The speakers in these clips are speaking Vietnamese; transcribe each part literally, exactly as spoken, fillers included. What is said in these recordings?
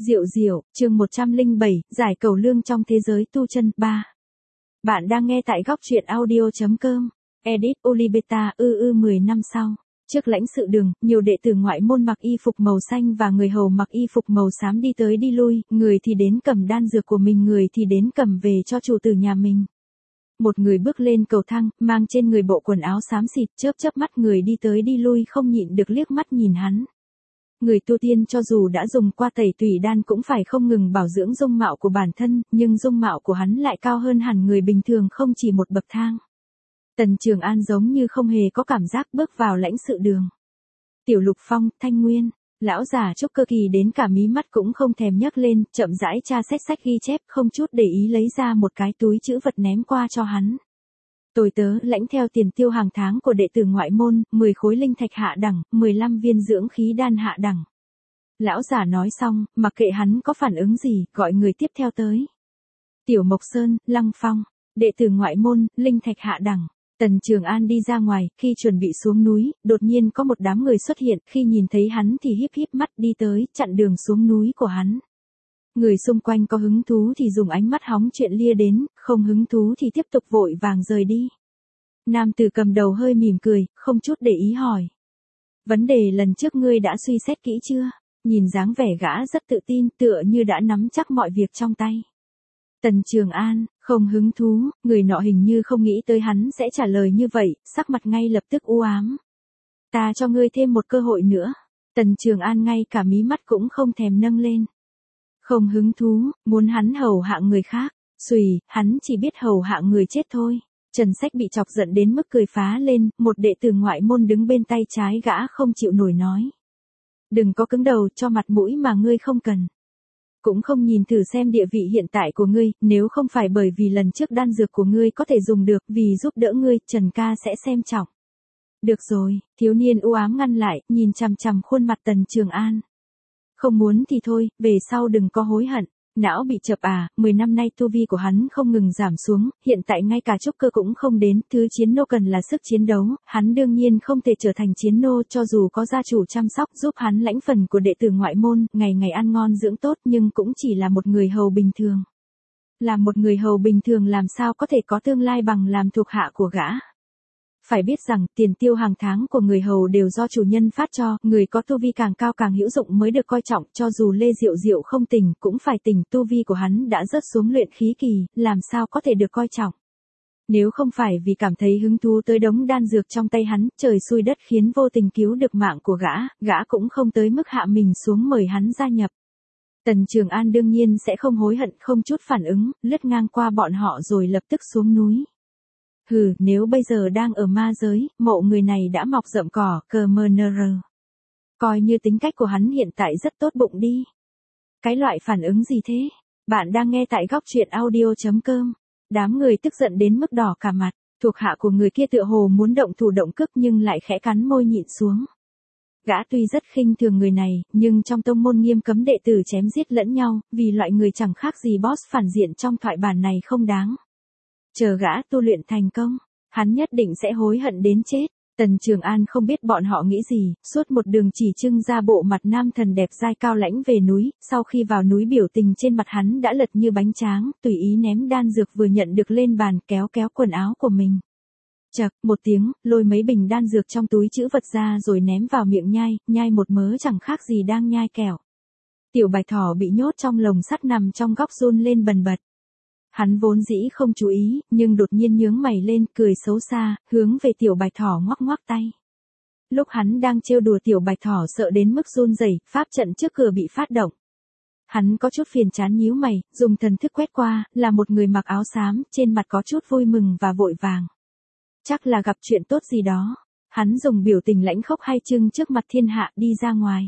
Diệu diệu, chương một trăm lẻ bảy, giải cầu lương trong thế giới tu chân, ba. Bạn đang nghe tại góc truyện audio.com. Edit Olibeta, ư ư mười năm sau. Trước lãnh sự đường, nhiều đệ tử ngoại môn mặc y phục màu xanh và người hầu mặc y phục màu xám đi tới đi lui, người thì đến cầm đan dược của mình, người thì đến cầm về cho chủ tử nhà mình. Một người bước lên cầu thang, mang trên người bộ quần áo xám xịt, chớp chớp mắt, người đi tới đi lui không nhịn được liếc mắt nhìn hắn. Người tu tiên cho dù đã dùng qua tẩy tủy đan cũng phải không ngừng bảo dưỡng dung mạo của bản thân, nhưng dung mạo của hắn lại cao hơn hẳn người bình thường không chỉ một bậc thang. Tần Trường An giống như không hề có cảm giác bước vào lãnh sự đường. Tiểu Lục Phong, Thanh Nguyên, lão già Trúc Cơ Kỳ đến cả mí mắt cũng không thèm nhấc lên, chậm rãi tra xét sách ghi chép, không chút để ý lấy ra một cái túi trữ vật ném qua cho hắn. Tôi tớ lãnh theo tiền tiêu hàng tháng của đệ tử ngoại môn, mười khối linh thạch hạ đẳng, mười lăm viên dưỡng khí đan hạ đẳng. Lão giả nói xong, mặc kệ hắn có phản ứng gì, gọi người tiếp theo tới. Tiểu Mộc Sơn, Lăng Phong, đệ tử ngoại môn, linh thạch hạ đẳng. Tần Trường An đi ra ngoài, khi chuẩn bị xuống núi, đột nhiên có một đám người xuất hiện, khi nhìn thấy hắn thì híp híp mắt đi tới, chặn đường xuống núi của hắn. Người xung quanh có hứng thú thì dùng ánh mắt hóng chuyện lia đến, không hứng thú thì tiếp tục vội vàng rời đi. Nam tử cầm đầu hơi mỉm cười, không chút để ý hỏi. Vấn đề lần trước ngươi đã suy xét kỹ chưa? Nhìn dáng vẻ gã rất tự tin, tựa như đã nắm chắc mọi việc trong tay. Tần Trường An, không hứng thú, người nọ hình như không nghĩ tới hắn sẽ trả lời như vậy, sắc mặt ngay lập tức u ám. Ta cho ngươi thêm một cơ hội nữa. Tần Trường An ngay cả mí mắt cũng không thèm nâng lên. Không hứng thú, muốn hắn hầu hạ người khác, xùy, hắn chỉ biết hầu hạ người chết thôi. Trần Sách bị chọc giận đến mức cười phá lên, một đệ tử ngoại môn đứng bên tay trái gã không chịu nổi nói. Đừng có cứng đầu, cho mặt mũi mà ngươi không cần. Cũng không nhìn thử xem địa vị hiện tại của ngươi, nếu không phải bởi vì lần trước đan dược của ngươi có thể dùng được, vì giúp đỡ ngươi, Trần ca sẽ xem trọng. Được rồi, thiếu niên u ám ngăn lại, nhìn chằm chằm khuôn mặt Tần Trường An. Không muốn thì thôi, về sau đừng có hối hận. Não bị chập à, mười năm nay tu vi của hắn không ngừng giảm xuống, hiện tại ngay cả trúc cơ cũng không đến, thứ chiến nô cần là sức chiến đấu, hắn đương nhiên không thể trở thành chiến nô cho dù có gia chủ chăm sóc giúp hắn lãnh phần của đệ tử ngoại môn, ngày ngày ăn ngon dưỡng tốt nhưng cũng chỉ là một người hầu bình thường. Làm một người hầu bình thường làm sao có thể có tương lai bằng làm thuộc hạ của gã. Phải biết rằng, tiền tiêu hàng tháng của người hầu đều do chủ nhân phát cho, người có tu vi càng cao càng hữu dụng mới được coi trọng, cho dù Lê Diệu Diệu không tỉnh, cũng phải tỉnh, tu vi của hắn đã rớt xuống luyện khí kỳ, làm sao có thể được coi trọng. Nếu không phải vì cảm thấy hứng thú tới đống đan dược trong tay hắn, trời xui đất khiến vô tình cứu được mạng của gã, gã cũng không tới mức hạ mình xuống mời hắn gia nhập. Tần Trường An đương nhiên sẽ không hối hận, không chút phản ứng, lướt ngang qua bọn họ rồi lập tức xuống núi. Hừ, nếu bây giờ đang ở ma giới, mộ người này đã mọc rậm cỏ, cờ mờ nờ rờ. Coi như tính cách của hắn hiện tại rất tốt bụng đi. Cái loại phản ứng gì thế? Bạn đang nghe tại góc truyện audio.com. Đám người tức giận đến mức đỏ cả mặt, thuộc hạ của người kia tựa hồ muốn động thủ động cước nhưng lại khẽ cắn môi nhịn xuống. Gã tuy rất khinh thường người này, nhưng trong tông môn nghiêm cấm đệ tử chém giết lẫn nhau, vì loại người chẳng khác gì boss phản diện trong thoại bản này không đáng. Chờ gã tu luyện thành công, hắn nhất định sẽ hối hận đến chết. Tần Trường An không biết bọn họ nghĩ gì, suốt một đường chỉ trưng ra bộ mặt nam thần đẹp dai cao lãnh về núi, sau khi vào núi biểu tình trên mặt hắn đã lật như bánh tráng, tùy ý ném đan dược vừa nhận được lên bàn, kéo kéo quần áo của mình. Chậc, một tiếng, lôi mấy bình đan dược trong túi trữ vật ra rồi ném vào miệng nhai, nhai một mớ chẳng khác gì đang nhai kẹo. Tiểu Bạch Thỏ bị nhốt trong lồng sắt nằm trong góc run lên bần bật. Hắn vốn dĩ không chú ý, nhưng đột nhiên nhướng mày lên, cười xấu xa, hướng về Tiểu Bạch Thỏ ngoắc ngoắc tay. Lúc hắn đang trêu đùa Tiểu Bạch Thỏ sợ đến mức run rẩy, pháp trận trước cửa bị phát động. Hắn có chút phiền chán nhíu mày, dùng thần thức quét qua, là một người mặc áo xám, trên mặt có chút vui mừng và vội vàng. Chắc là gặp chuyện tốt gì đó. Hắn dùng biểu tình lãnh khốc hay trưng trước mặt thiên hạ đi ra ngoài.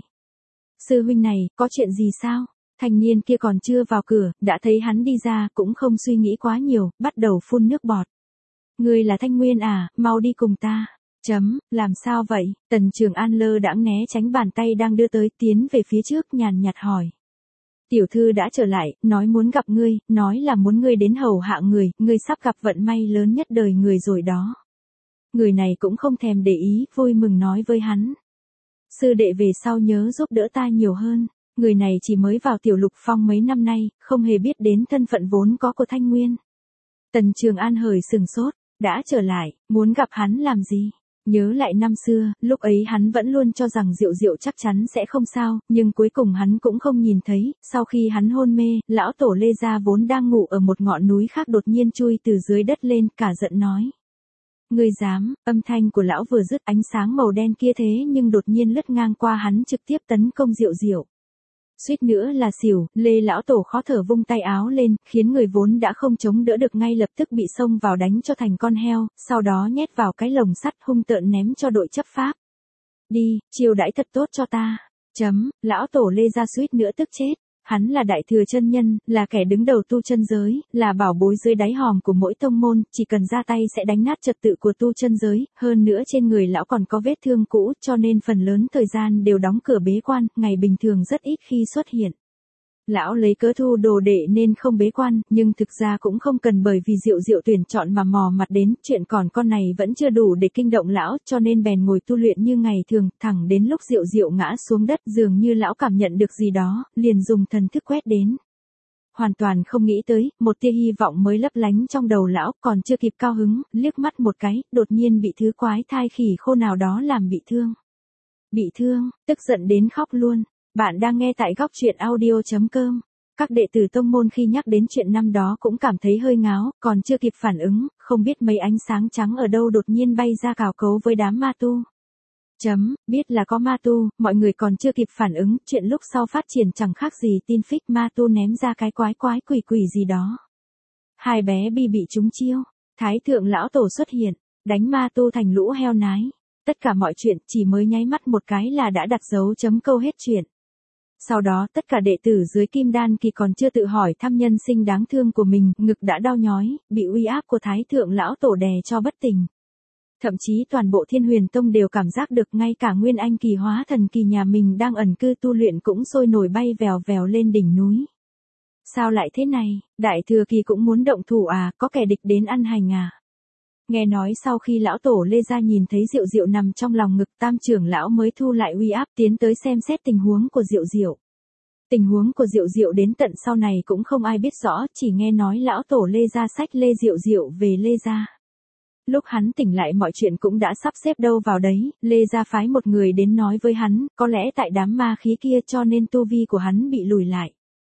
Sư huynh này, có chuyện gì sao? Thanh niên kia còn chưa vào cửa, đã thấy hắn đi ra, cũng không suy nghĩ quá nhiều, bắt đầu phun nước bọt. Ngươi là Thanh Nguyên à, mau đi cùng ta. Chấm, làm sao vậy? Tần Trường An lơ đãng né tránh bàn tay đang đưa tới, tiến về phía trước nhàn nhạt hỏi. Tiểu thư đã trở lại, nói muốn gặp ngươi, nói là muốn ngươi đến hầu hạ người, ngươi sắp gặp vận may lớn nhất đời người rồi đó. Người này cũng không thèm để ý, vui mừng nói với hắn. Sư đệ về sau nhớ giúp đỡ ta nhiều hơn. Người này chỉ mới vào Tiểu Lục Phong mấy năm nay, không hề biết đến thân phận vốn có của Thanh Nguyên. Tần Trường An hời sừng sốt, đã trở lại, muốn gặp hắn làm gì? Nhớ lại năm xưa, lúc ấy hắn vẫn luôn cho rằng Diệu Diệu chắc chắn sẽ không sao, nhưng cuối cùng hắn cũng không nhìn thấy, sau khi hắn hôn mê, lão tổ Lê Gia vốn đang ngủ ở một ngọn núi khác đột nhiên chui từ dưới đất lên, cả giận nói. Ngươi dám, âm thanh của lão vừa dứt ánh sáng màu đen kia thế nhưng đột nhiên lướt ngang qua hắn trực tiếp tấn công Diệu Diệu. Suýt nữa là xỉu, Lê lão tổ khó thở vung tay áo lên, khiến người vốn đã không chống đỡ được ngay lập tức bị xông vào đánh cho thành con heo, sau đó nhét vào cái lồng sắt hung tợn ném cho đội chấp pháp. Đi, chiêu đãi thật tốt cho ta. Chấm, lão tổ Lê ra suýt nữa tức chết. Hắn là đại thừa chân nhân, là kẻ đứng đầu tu chân giới, là bảo bối dưới đáy hòm của mỗi tông môn, chỉ cần ra tay sẽ đánh nát trật tự của tu chân giới, hơn nữa trên người lão còn có vết thương cũ, cho nên phần lớn thời gian đều đóng cửa bế quan, ngày bình thường rất ít khi xuất hiện. Lão lấy cớ thu đồ đệ nên không bế quan, nhưng thực ra cũng không cần bởi vì Diệu Diệu tuyển chọn mà mò mặt đến, chuyện còn con này vẫn chưa đủ để kinh động lão, cho nên bèn ngồi tu luyện như ngày thường, thẳng đến lúc Diệu Diệu ngã xuống đất, dường như lão cảm nhận được gì đó, liền dùng thần thức quét đến. Hoàn toàn không nghĩ tới, một tia hy vọng mới lấp lánh trong đầu lão, còn chưa kịp cao hứng, liếc mắt một cái, đột nhiên bị thứ quái thai khỉ khô nào đó làm bị thương. Bị thương, tức giận đến khóc luôn. Bạn đang nghe tại góc truyện audio chấm com. Các đệ tử tông môn khi nhắc đến chuyện năm đó cũng cảm thấy hơi ngáo, còn chưa kịp phản ứng, không biết mấy ánh sáng trắng ở đâu đột nhiên bay ra cào cấu với đám ma tu. Chấm, biết là có ma tu, mọi người còn chưa kịp phản ứng, chuyện lúc sau phát triển chẳng khác gì tin phích ma tu ném ra cái quái quái quỷ quỷ gì đó. Hai bé bi bị trúng chiêu, Thái thượng lão tổ xuất hiện, đánh ma tu thành lũ heo nái. Tất cả mọi chuyện chỉ mới nháy mắt một cái là đã đặt dấu chấm câu hết chuyện. Sau đó tất cả đệ tử dưới kim đan kỳ còn chưa tự hỏi thăm nhân sinh đáng thương của mình, ngực đã đau nhói, bị uy áp của Thái thượng lão tổ đè cho bất tỉnh. Thậm chí toàn bộ Thiên Huyền Tông đều cảm giác được ngay cả Nguyên Anh kỳ hóa thần kỳ nhà mình đang ẩn cư tu luyện cũng sôi nổi bay vèo vèo lên đỉnh núi. Sao lại thế này, đại thừa kỳ cũng muốn động thủ à, có kẻ địch đến ăn hành à? Nghe nói sau khi lão tổ Lê Gia nhìn thấy Diệu Diệu nằm trong lòng ngực, tam trưởng lão mới thu lại uy áp tiến tới xem xét tình huống của Diệu Diệu. Tình huống của Diệu Diệu đến tận sau này cũng không ai biết rõ, chỉ nghe nói lão tổ Lê Gia xách Lê Diệu Diệu về Lê Gia. Lúc hắn tỉnh lại mọi chuyện cũng đã sắp xếp đâu vào đấy, Lê Gia phái một người đến nói với hắn, có lẽ tại đám ma khí kia cho nên tu vi của hắn bị lùi lại.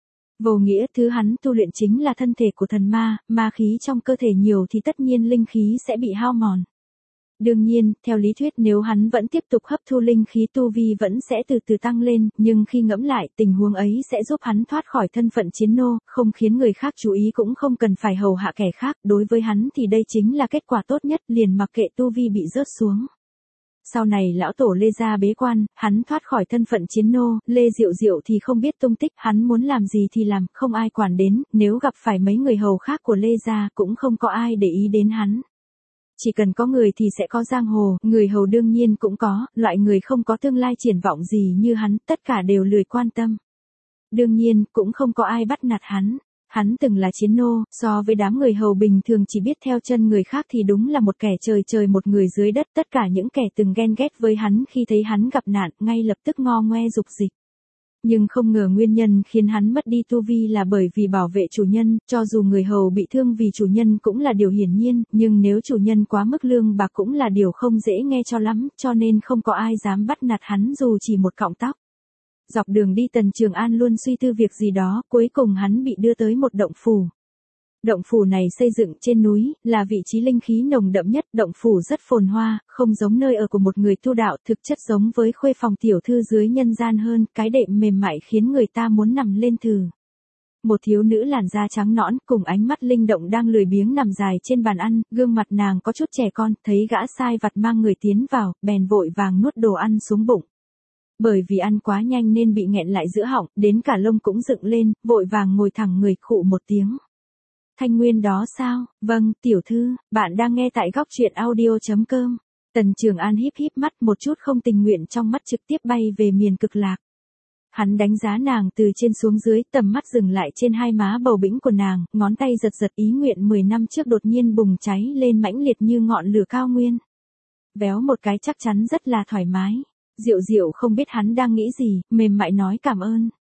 Vô nghĩa thứ hắn tu luyện chính là thân thể của thần ma, ma khí trong cơ thể nhiều thì tất nhiên linh khí sẽ bị hao mòn. Đương nhiên, theo lý thuyết nếu hắn vẫn tiếp tục hấp thu linh khí tu vi vẫn sẽ từ từ tăng lên, nhưng khi ngẫm lại tình huống ấy sẽ giúp hắn thoát khỏi thân phận chiến nô, không khiến người khác chú ý cũng không cần phải hầu hạ kẻ khác, đối với hắn thì đây chính là kết quả tốt nhất, liền mặc kệ tu vi bị rớt xuống. Sau này lão tổ Lê Gia bế quan, hắn thoát khỏi thân phận chiến nô, Lê Diệu Diệu thì không biết tung tích, hắn muốn làm gì thì làm, không ai quản đến, nếu gặp phải mấy người hầu khác của Lê Gia cũng không có ai để ý đến hắn. Chỉ cần có người thì sẽ có giang hồ, người hầu đương nhiên cũng có, loại người không có tương lai triển vọng gì như hắn, tất cả đều lười quan tâm. Đương nhiên, cũng không có ai bắt nạt hắn. Hắn từng là chiến nô, so với đám người hầu bình thường chỉ biết theo chân người khác thì đúng là một kẻ trời trời một người dưới đất. Tất cả những kẻ từng ghen ghét với hắn khi thấy hắn gặp nạn, ngay lập tức ngo ngoe dục dịch. Nhưng không ngờ nguyên nhân khiến hắn mất đi tu vi là bởi vì bảo vệ chủ nhân, cho dù người hầu bị thương vì chủ nhân cũng là điều hiển nhiên, nhưng nếu chủ nhân quá mức lương bạc cũng là điều không dễ nghe cho lắm, cho nên không có ai dám bắt nạt hắn dù chỉ một cọng tóc. Dọc đường đi Tần Trường An luôn suy tư việc gì đó, cuối cùng hắn bị đưa tới một động phủ. Động phủ này xây dựng trên núi, là vị trí linh khí nồng đậm nhất, động phủ rất phồn hoa, không giống nơi ở của một người tu đạo, thực chất giống với khuê phòng tiểu thư dưới nhân gian hơn, cái đệm mềm mại khiến người ta muốn nằm lên thử. Một thiếu nữ làn da trắng nõn, cùng ánh mắt linh động đang lười biếng nằm dài trên bàn ăn, gương mặt nàng có chút trẻ con, thấy gã sai vặt mang người tiến vào, bèn vội vàng nuốt đồ ăn xuống bụng. Bởi vì ăn quá nhanh nên bị nghẹn lại giữa họng, đến cả lông cũng dựng lên, vội vàng ngồi thẳng người, khụ một tiếng. Thanh Nguyên đó sao? Vâng, tiểu thư, bạn đang nghe tại góc truyện audio chấm com. Tần Trường An híp híp mắt, một chút không tình nguyện trong mắt trực tiếp bay về miền cực lạc. Hắn đánh giá nàng từ trên xuống dưới, tầm mắt dừng lại trên hai má bầu bĩnh của nàng, ngón tay giật giật ý nguyện mười năm trước đột nhiên bùng cháy lên mãnh liệt như ngọn lửa cao nguyên. Véo một cái chắc chắn rất là thoải mái. Diệu Diệu không biết hắn đang nghĩ gì, mềm mại nói cảm ơn.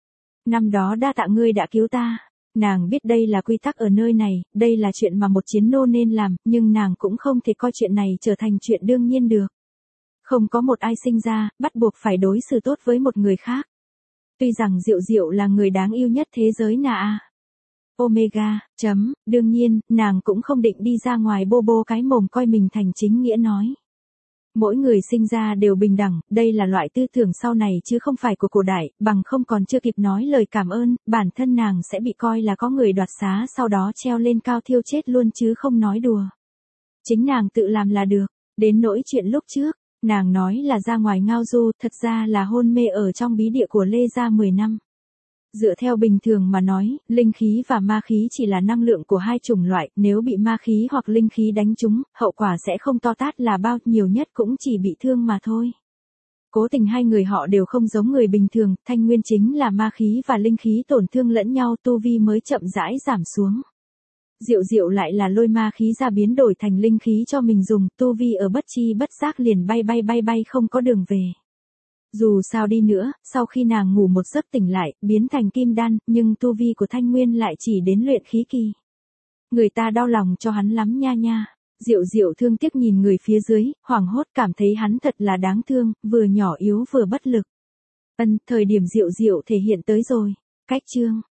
Năm đó đa tạ ngươi đã cứu ta. Nàng biết đây là quy tắc ở nơi này, đây là chuyện mà một chiến nô nên làm, nhưng nàng cũng không thể coi chuyện này trở thành chuyện đương nhiên được. Không có một ai sinh ra, bắt buộc phải đối xử tốt với một người khác. Tuy rằng Diệu Diệu là người đáng yêu nhất thế giới nà a. Omega, chấm, đương nhiên, nàng cũng không định đi ra ngoài bô bô cái mồm coi mình thành chính nghĩa nói. Mỗi người sinh ra đều bình đẳng, đây là loại tư tưởng sau này chứ không phải của cổ đại, bằng không còn chưa kịp nói lời cảm ơn, bản thân nàng sẽ bị coi là có người đoạt xá sau đó treo lên cao thiêu chết luôn chứ không nói đùa. Chính nàng tự làm là được, đến nỗi chuyện lúc trước, nàng nói là ra ngoài ngao du, thật ra là hôn mê ở trong bí địa của Lê Gia mười năm. Dựa theo bình thường mà nói, linh khí và ma khí chỉ là năng lượng của hai chủng loại, nếu bị ma khí hoặc linh khí đánh trúng, hậu quả sẽ không to tát là bao, nhiều nhất cũng chỉ bị thương mà thôi. Cố tình hai người họ đều không giống người bình thường, Thanh Nguyên chính là ma khí và linh khí tổn thương lẫn nhau, tu vi mới chậm rãi giảm xuống. Diệu Diệu lại là lôi ma khí ra biến đổi thành linh khí cho mình dùng, tu vi ở bất chi bất giác liền bay bay bay bay không có đường về. Dù sao đi nữa, sau khi nàng ngủ một giấc tỉnh lại, biến thành kim đan, nhưng tu vi của Thanh Nguyên lại chỉ đến luyện khí kỳ. Người ta đau lòng cho hắn lắm nha nha. Diệu Diệu thương tiếc nhìn người phía dưới, hoảng hốt cảm thấy hắn thật là đáng thương, vừa nhỏ yếu vừa bất lực. Ân, thời điểm Diệu Diệu thể hiện tới rồi. Cách chương